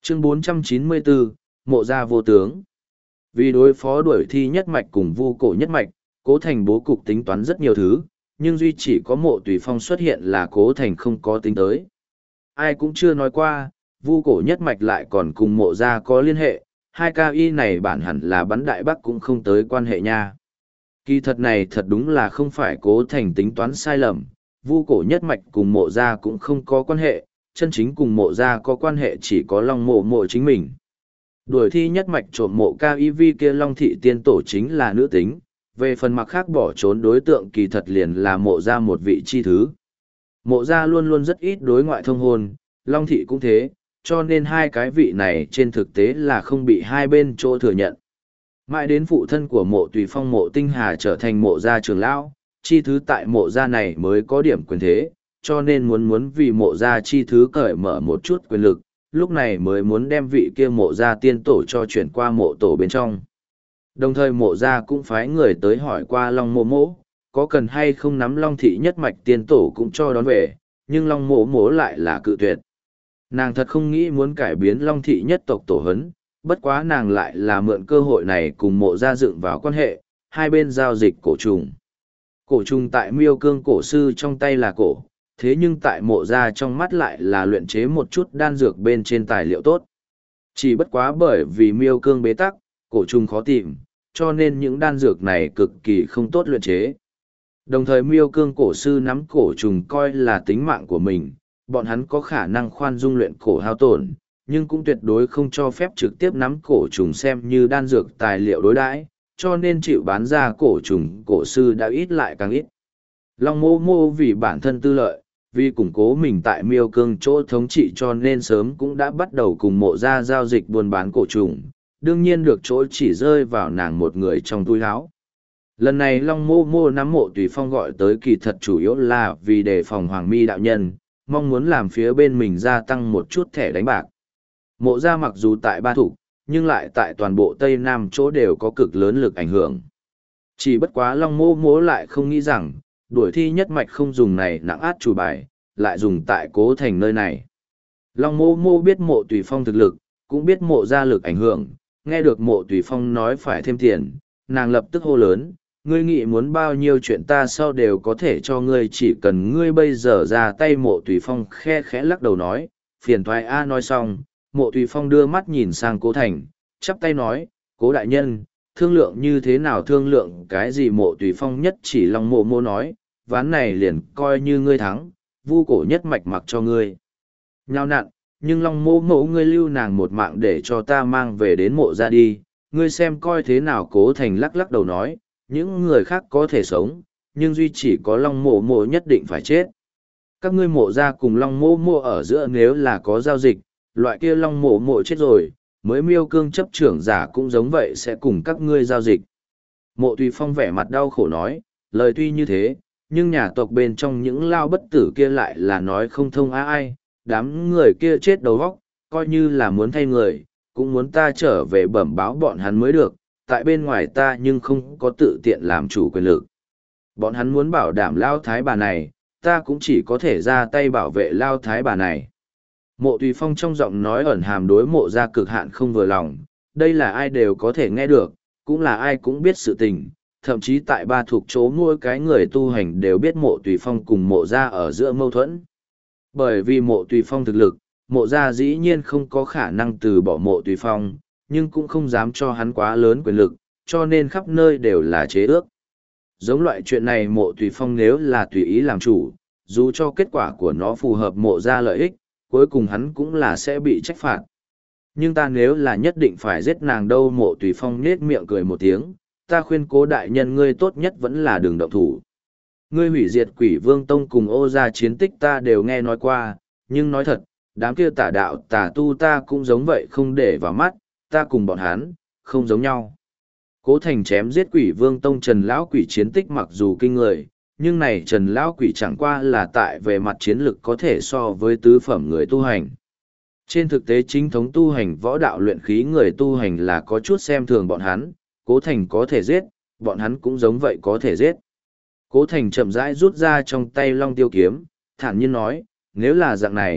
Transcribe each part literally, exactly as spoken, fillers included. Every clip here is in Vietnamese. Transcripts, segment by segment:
Chương bốn trăm chín mươi bốn, Mộ gia vô tướng. Vì đối phó đuổi thi nhất mạch cùng vu cổ nhất mạch, Cố Thành bố cục tính toán rất nhiều thứ, nhưng duy chỉ có Mộ Tùy Phong xuất hiện là Cố Thành không có tính tới. Ai cũng chưa nói qua, vu cổ nhất mạch lại còn cùng Mộ gia có liên hệ, hai ca y này bản hẳn là bắn đại bắc cũng không tới quan hệ nha. Kỳ thật này thật đúng là không phải Cố Thành tính toán sai lầm, vu cổ nhất mạch cùng Mộ gia cũng không có quan hệ, chân chính cùng Mộ gia có quan hệ chỉ có Long Mộ Mộ chính mình. Đuổi thi nhất mạch trộm Mộ ca y vi kia Long thị tiên tổ chính là nữ tính, về phần mặt khác bỏ trốn đối tượng kỳ thật liền là Mộ gia một vị chi thứ. Mộ gia luôn luôn rất ít đối ngoại thông hôn, Long thị cũng thế, cho nên hai cái vị này trên thực tế là không bị hai bên chỗ thừa nhận. Mãi đến phụ thân của Mộ Tùy Phong Mộ Tinh Hà trở thành Mộ gia trưởng lão, chi thứ tại Mộ gia này mới có điểm quyền thế, cho nên muốn muốn vì Mộ gia chi thứ cởi mở một chút quyền lực, lúc này mới muốn đem vị kia Mộ gia tiên tổ cho chuyển qua Mộ tổ bên trong. Đồng thời Mộ gia cũng phái người tới hỏi qua Long Mộ Mộ, có cần hay không nắm Long thị nhất mạch tiên tổ cũng cho đón về, nhưng Long Mộ Mộ lại là cự tuyệt. Nàng thật không nghĩ muốn cải biến Long thị nhất tộc tổ hấn, bất quá nàng lại là mượn cơ hội này cùng Mộ gia dựng vào quan hệ, hai bên giao dịch cổ trùng. Cổ trùng tại Miêu Cương cổ sư trong tay là cổ, thế nhưng tại Mộ gia trong mắt lại là luyện chế một chút đan dược bên trên tài liệu tốt. Chỉ bất quá bởi vì Miêu Cương bế tắc, cổ trùng khó tìm, cho nên những đan dược này cực kỳ không tốt luyện chế. Đồng thời Miêu Cương cổ sư nắm cổ trùng coi là tính mạng của mình, bọn hắn có khả năng khoan dung luyện cổ hao tổn, nhưng cũng tuyệt đối không cho phép trực tiếp nắm cổ trùng xem như đan dược tài liệu đối đãi, cho nên chịu bán ra cổ trùng cổ sư đã ít lại càng ít. Long Mô Mô vì bản thân tư lợi, vì củng cố mình tại Miêu Cương chỗ thống trị cho nên sớm cũng đã bắt đầu cùng Mộ gia giao dịch buôn bán cổ trùng, đương nhiên được chỗ chỉ rơi vào nàng một người trong túi áo. Lần này Long Mô Mô nắm Mộ Tùy Phong gọi tới kỳ thật chủ yếu là vì đề phòng Hoàng Mi đạo nhân, mong muốn làm phía bên mình gia tăng một chút thẻ đánh bạc. Mộ gia mặc dù tại Ba Thục, nhưng lại tại toàn bộ Tây Nam chỗ đều có cực lớn lực ảnh hưởng. Chỉ bất quá Long Mô Mô lại không nghĩ rằng, đuổi thi nhất mạch không dùng này nặng át chủ bài, lại dùng tại Cố Thành nơi này. Long Mô Mô biết Mộ Tùy Phong thực lực, cũng biết Mộ gia lực ảnh hưởng, nghe được Mộ Tùy Phong nói phải thêm tiền, nàng lập tức hô lớn, ngươi nghĩ muốn bao nhiêu chuyện ta sau đều có thể cho ngươi, chỉ cần ngươi bây giờ ra tay. Mộ Tùy Phong khe khẽ lắc đầu nói, phiền thoái a. Nói xong, Mộ Tùy Phong đưa mắt nhìn sang Cố Thành, chắp tay nói, Cố đại nhân, thương lượng như thế nào? Thương lượng cái gì? Mộ Tùy Phong nhất chỉ Long Mộ Mộ nói, ván này liền coi như ngươi thắng, vu cổ nhất mạch mặc cho ngươi nhao nặn, nhưng Long Mộ Mộ ngươi lưu nàng một mạng để cho ta mang về đến Mộ gia đi, ngươi xem coi thế nào? Cố Thành lắc lắc đầu nói, những người khác có thể sống, nhưng duy chỉ có Long Mộ Mộ nhất định phải chết. Các ngươi Mộ gia cùng Long Mộ Mộ ở giữa nếu là có giao dịch, loại kia Long Mộ Mộ chết rồi, mới Miêu Cương chấp trưởng giả cũng giống vậy sẽ cùng các ngươi giao dịch. Mộ Tùy Phong vẻ mặt đau khổ nói, lời tuy như thế, nhưng nhà tộc bên trong những lao bất tử kia lại là nói không thông á ai, đám người kia chết đầu óc, coi như là muốn thay người, cũng muốn ta trở về bẩm báo bọn hắn mới được, tại bên ngoài ta nhưng không có tự tiện làm chủ quyền lực. Bọn hắn muốn bảo đảm lao thái bà này, ta cũng chỉ có thể ra tay bảo vệ lao thái bà này. Mộ Tùy Phong trong giọng nói ẩn hàm đối Mộ gia cực hạn không vừa lòng, đây là ai đều có thể nghe được, cũng là ai cũng biết sự tình, thậm chí tại Ba Thục chỗ mỗi cái người tu hành đều biết Mộ Tùy Phong cùng Mộ gia ở giữa mâu thuẫn. Bởi vì Mộ Tùy Phong thực lực, Mộ gia dĩ nhiên không có khả năng từ bỏ Mộ Tùy Phong, nhưng cũng không dám cho hắn quá lớn quyền lực, cho nên khắp nơi đều là chế ước. Giống loại chuyện này Mộ Tùy Phong nếu là tùy ý làm chủ, dù cho kết quả của nó phù hợp Mộ gia lợi ích, cuối cùng hắn cũng là sẽ bị trách phạt. Nhưng ta nếu là nhất định phải giết nàng đâu? Mộ Tùy Phong nết miệng cười một tiếng, ta khuyên Cố đại nhân ngươi tốt nhất vẫn là đừng động thủ. Ngươi hủy diệt Quỷ Vương Tông cùng Ô gia chiến tích ta đều nghe nói qua, nhưng nói thật, đám kia tà đạo tà tu ta cũng giống vậy không để vào mắt, ta cùng bọn hắn, không giống nhau. Cố Thành chém giết Quỷ Vương Tông Trần Lão Quỷ chiến tích mặc dù kinh người, nhưng này Trần Lão Quỷ chẳng qua là tại về mặt chiến lực có thể so với tứ phẩm người tu hành. Trên thực tế chính thống tu hành võ đạo luyện khí người tu hành là có chút xem thường bọn hắn, Cố Thành có thể giết, bọn hắn cũng giống vậy có thể giết. Cố Thành chậm rãi rút ra trong tay Long Tiêu kiếm, thản nhiên nói, nếu là dạng này,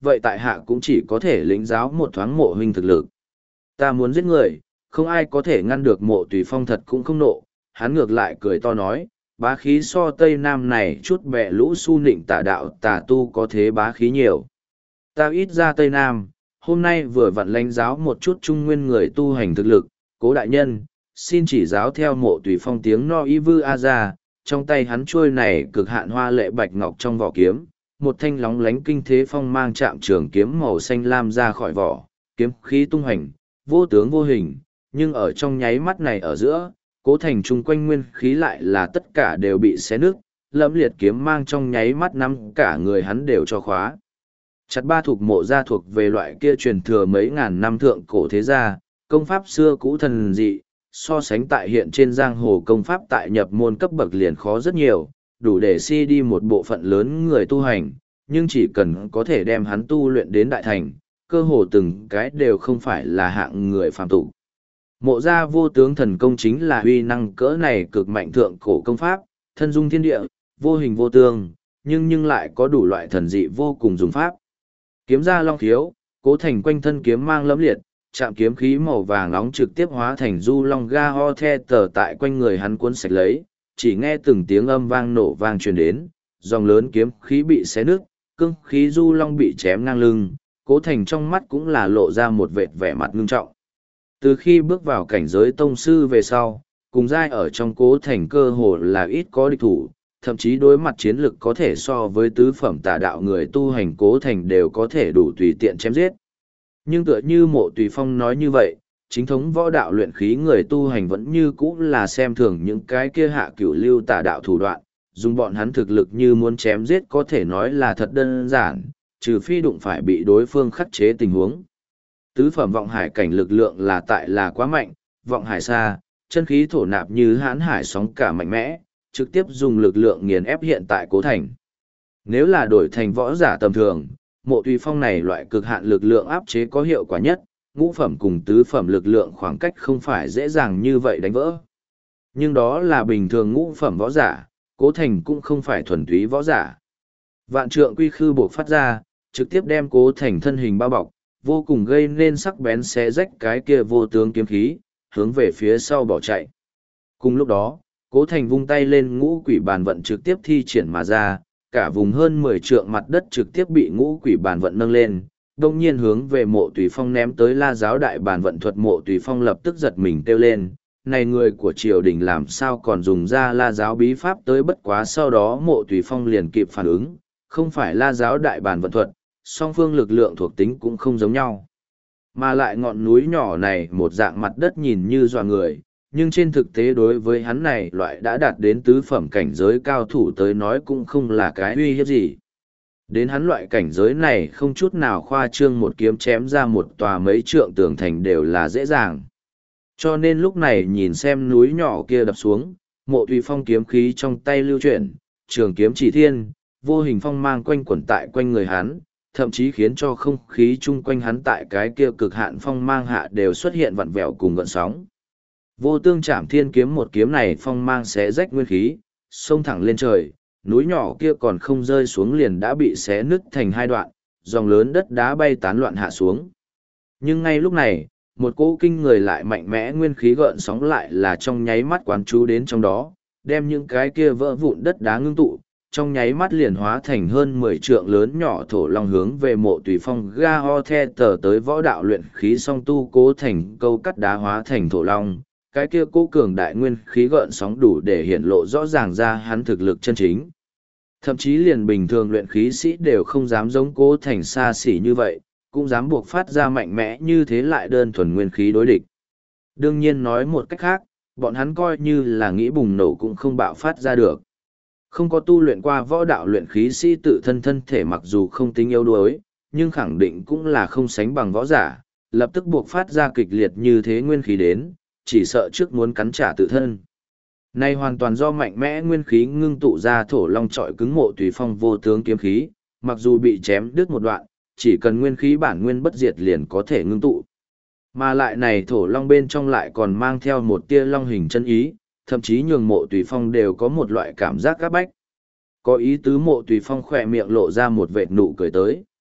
vậy tại hạ cũng chỉ có thể lĩnh giáo một thoáng mộ huynh thực lực. Ta muốn giết người, không ai có thể ngăn được Mộ Tùy Phong thật cũng không nộ, hắn ngược lại cười to nói, bá khí so Tây Nam này chút bẹ lũ su nịnh tà đạo tà tu có thế bá khí nhiều. Ta ít ra Tây Nam, hôm nay vừa vặn lãnh giáo một chút trung nguyên người tu hành thực lực, Cố đại nhân, xin chỉ giáo theo Mộ Tùy Phong tiếng no y vư a ra, trong tay hắn chuôi này cực hạn hoa lệ bạch ngọc trong vỏ kiếm, một thanh lóng lánh kinh thế phong mang chạm trường kiếm màu xanh lam ra khỏi vỏ, kiếm khí tung hành, vô tướng vô hình, nhưng ở trong nháy mắt này ở giữa, Cố Thành chung quanh nguyên khí lại là tất cả đều bị xé nứt, lẫm liệt kiếm mang trong nháy mắt nắm cả người hắn đều cho khóa. Chặt ba thuộc mộ gia thuộc về loại kia truyền thừa mấy ngàn năm thượng cổ thế gia, công pháp xưa cũ thần dị, so sánh tại hiện trên giang hồ công pháp tại nhập môn cấp bậc liền khó rất nhiều, đủ để si đi một bộ phận lớn người tu hành, nhưng chỉ cần có thể đem hắn tu luyện đến đại thành, cơ hồ từng cái đều không phải là hạng người phàm tục. Mộ gia vô tướng thần công chính là uy năng cỡ này cực mạnh thượng cổ công pháp, thân dung thiên địa, vô hình vô tương, nhưng nhưng lại có đủ loại thần dị vô cùng dùng pháp. Kiếm ra long khiếu, Cố Thành quanh thân kiếm mang lẫm liệt, chạm kiếm khí màu vàng nóng trực tiếp hóa thành du long ga ho the tờ tại quanh người hắn cuốn sạch lấy, chỉ nghe từng tiếng âm vang nổ vang truyền đến, dòng lớn kiếm khí bị xé nứt, cương khí du long bị chém ngang lưng, Cố Thành trong mắt cũng là lộ ra một vệt vẻ mặt ngưng trọng. Từ khi bước vào cảnh giới tông sư về sau, cùng giai ở trong Cố Thành cơ hồ là ít có địch thủ, thậm chí đối mặt chiến lực có thể so với tứ phẩm tà đạo người tu hành Cố Thành đều có thể đủ tùy tiện chém giết. Nhưng tựa như Mộ Tùy Phong nói như vậy, chính thống võ đạo luyện khí người tu hành vẫn như cũ là xem thường những cái kia hạ cửu lưu tà đạo thủ đoạn, dùng bọn hắn thực lực như muốn chém giết có thể nói là thật đơn giản, trừ phi đụng phải bị đối phương khắc chế tình huống. Tứ phẩm vọng hải cảnh lực lượng là tại là quá mạnh, vọng hải xa, chân khí thổ nạp như hãn hải sóng cả mạnh mẽ, trực tiếp dùng lực lượng nghiền ép hiện tại Cố Thành. Nếu là đổi thành võ giả tầm thường, Mộ Tùy Phong này loại cực hạn lực lượng áp chế có hiệu quả nhất, ngũ phẩm cùng tứ phẩm lực lượng khoảng cách không phải dễ dàng như vậy đánh vỡ. Nhưng đó là bình thường ngũ phẩm võ giả, Cố Thành cũng không phải thuần túy võ giả. Vạn trượng quy khư buộc phát ra, trực tiếp đem Cố Thành thân hình bao bọc, vô cùng gây nên sắc bén xé rách cái kia vô tướng kiếm khí, hướng về phía sau bỏ chạy. Cùng lúc đó, Cố Thành vung tay lên ngũ quỷ bàn vận trực tiếp thi triển mà ra, cả vùng hơn mười trượng mặt đất trực tiếp bị ngũ quỷ bàn vận nâng lên, đồng nhiên hướng về Mộ Tùy Phong ném tới la giáo đại bàn vận thuật. Mộ Tùy Phong lập tức giật mình kêu lên, này người của triều đình làm sao còn dùng ra la giáo bí pháp tới. Bất quá sau đó Mộ Tùy Phong liền kịp phản ứng, không phải la giáo đại bàn vận thuật, song phương lực lượng thuộc tính cũng không giống nhau. Mà lại ngọn núi nhỏ này một dạng mặt đất nhìn như dọa người, nhưng trên thực tế đối với hắn này loại đã đạt đến tứ phẩm cảnh giới cao thủ tới nói cũng không là cái uy hiếp gì. Đến hắn loại cảnh giới này không chút nào khoa trương, một kiếm chém ra một tòa mấy trượng tường thành đều là dễ dàng. Cho nên lúc này nhìn xem núi nhỏ kia đập xuống, Mộ Tùy Phong kiếm khí trong tay lưu chuyển, trường kiếm chỉ thiên, vô hình phong mang quanh quẩn tại quanh người hắn, thậm chí khiến cho không khí chung quanh hắn tại cái kia cực hạn phong mang hạ đều xuất hiện vặn vẹo cùng gợn sóng. Vô tương chạm thiên kiếm một kiếm này phong mang xé rách nguyên khí, xông thẳng lên trời, núi nhỏ kia còn không rơi xuống liền đã bị xé nứt thành hai đoạn, dòng lớn đất đá bay tán loạn hạ xuống. Nhưng ngay lúc này, một cỗ kinh người lại mạnh mẽ nguyên khí gợn sóng lại là trong nháy mắt quán chú đến trong đó, đem những cái kia vỡ vụn đất đá ngưng tụ, trong nháy mắt liền hóa thành hơn mười trượng lớn nhỏ thổ long hướng về Mộ Tùy Phong ga ho the tờ tới. Võ đạo luyện khí song tu Cố Thành câu cắt đá hóa thành thổ long, cái kia cố cường đại nguyên khí gợn sóng đủ để hiện lộ rõ ràng ra hắn thực lực chân chính. Thậm chí liền bình thường luyện khí sĩ đều không dám giống Cố Thành xa xỉ như vậy, cũng dám buộc phát ra mạnh mẽ như thế lại đơn thuần nguyên khí đối địch. Đương nhiên nói một cách khác, bọn hắn coi như là nghĩ bùng nổ cũng không bạo phát ra được. Không có tu luyện qua võ đạo luyện khí sĩ tự thân thân thể mặc dù không tính yếu đuối, nhưng khẳng định cũng là không sánh bằng võ giả, lập tức buộc phát ra kịch liệt như thế nguyên khí đến, chỉ sợ trước muốn cắn trả tự thân. Này hoàn toàn do mạnh mẽ nguyên khí ngưng tụ ra thổ long trọi cứng Mộ Tùy Phong vô tướng kiếm khí, mặc dù bị chém đứt một đoạn, chỉ cần nguyên khí bản nguyên bất diệt liền có thể ngưng tụ. Mà lại này thổ long bên trong lại còn mang theo một tia long hình chân ý, thậm chí nhường Mộ Tùy Phong đều có một loại cảm giác áp bách. Có ý tứ Mộ Tùy Phong khỏe miệng lộ ra một vệt nụ cười tới.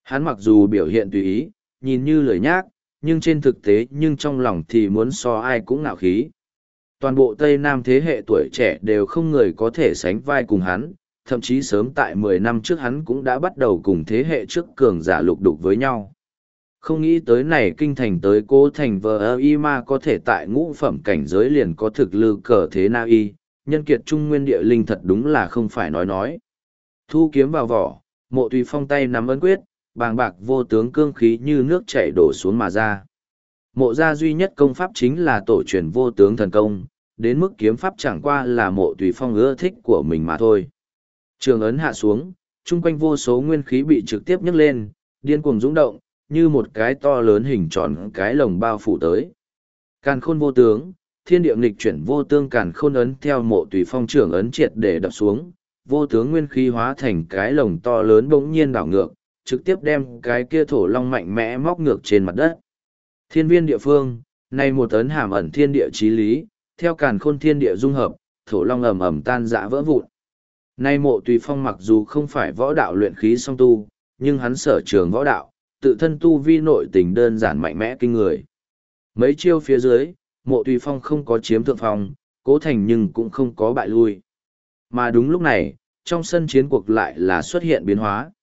Hắn mặc dù biểu hiện tùy ý, nhìn như lười nhác, nhưng trên thực tế nhưng trong lòng thì muốn so ai cũng ngạo khí. Toàn bộ Tây Nam thế hệ tuổi trẻ đều không người có thể sánh vai cùng hắn, thậm chí sớm tại mười năm trước hắn cũng đã bắt đầu cùng thế hệ trước cường giả lục đục với nhau. Không nghĩ tới này kinh thành tới Cố Thành vờ y ma có thể tại ngũ phẩm cảnh giới liền có thực lực cờ thế na y, nhân kiệt trung nguyên địa linh thật đúng là không phải nói nói. Thu kiếm vào vỏ, Mộ Tùy Phong tay nắm ấn quyết, bàng bạc vô tướng cương khí như nước chảy đổ xuống mà ra. Mộ gia duy nhất công pháp chính là tổ truyền vô tướng thần công, đến mức kiếm pháp chẳng qua là Mộ Tùy Phong ưa thích của mình mà thôi. Trường ấn hạ xuống, chung quanh vô số nguyên khí bị trực tiếp nhấc lên, điên cuồng dũng động, như một cái to lớn hình tròn cái lồng bao phủ tới. Càn khôn vô tướng, thiên địa nghịch chuyển vô tương càn khôn ấn theo Mộ Tùy Phong trưởng ấn triệt để đập xuống, vô tướng nguyên khí hóa thành cái lồng to lớn bỗng nhiên đảo ngược, trực tiếp đem cái kia thổ long mạnh mẽ móc ngược trên mặt đất. Thiên viên địa phương, này một ấn hàm ẩn thiên địa chí lý, theo càn khôn thiên địa dung hợp, thổ long ầm ầm tan rã vỡ vụn. Nay Mộ Tùy Phong mặc dù không phải võ đạo luyện khí song tu, nhưng hắn sở trường võ đạo, tự thân tu vi nội tình đơn giản mạnh mẽ kinh người. Mấy chiêu phía dưới, Mộ Tùy Phong không có chiếm thượng phong, Cố Thành nhưng cũng không có bại lui. Mà đúng lúc này, trong sân chiến cuộc lại là xuất hiện biến hóa.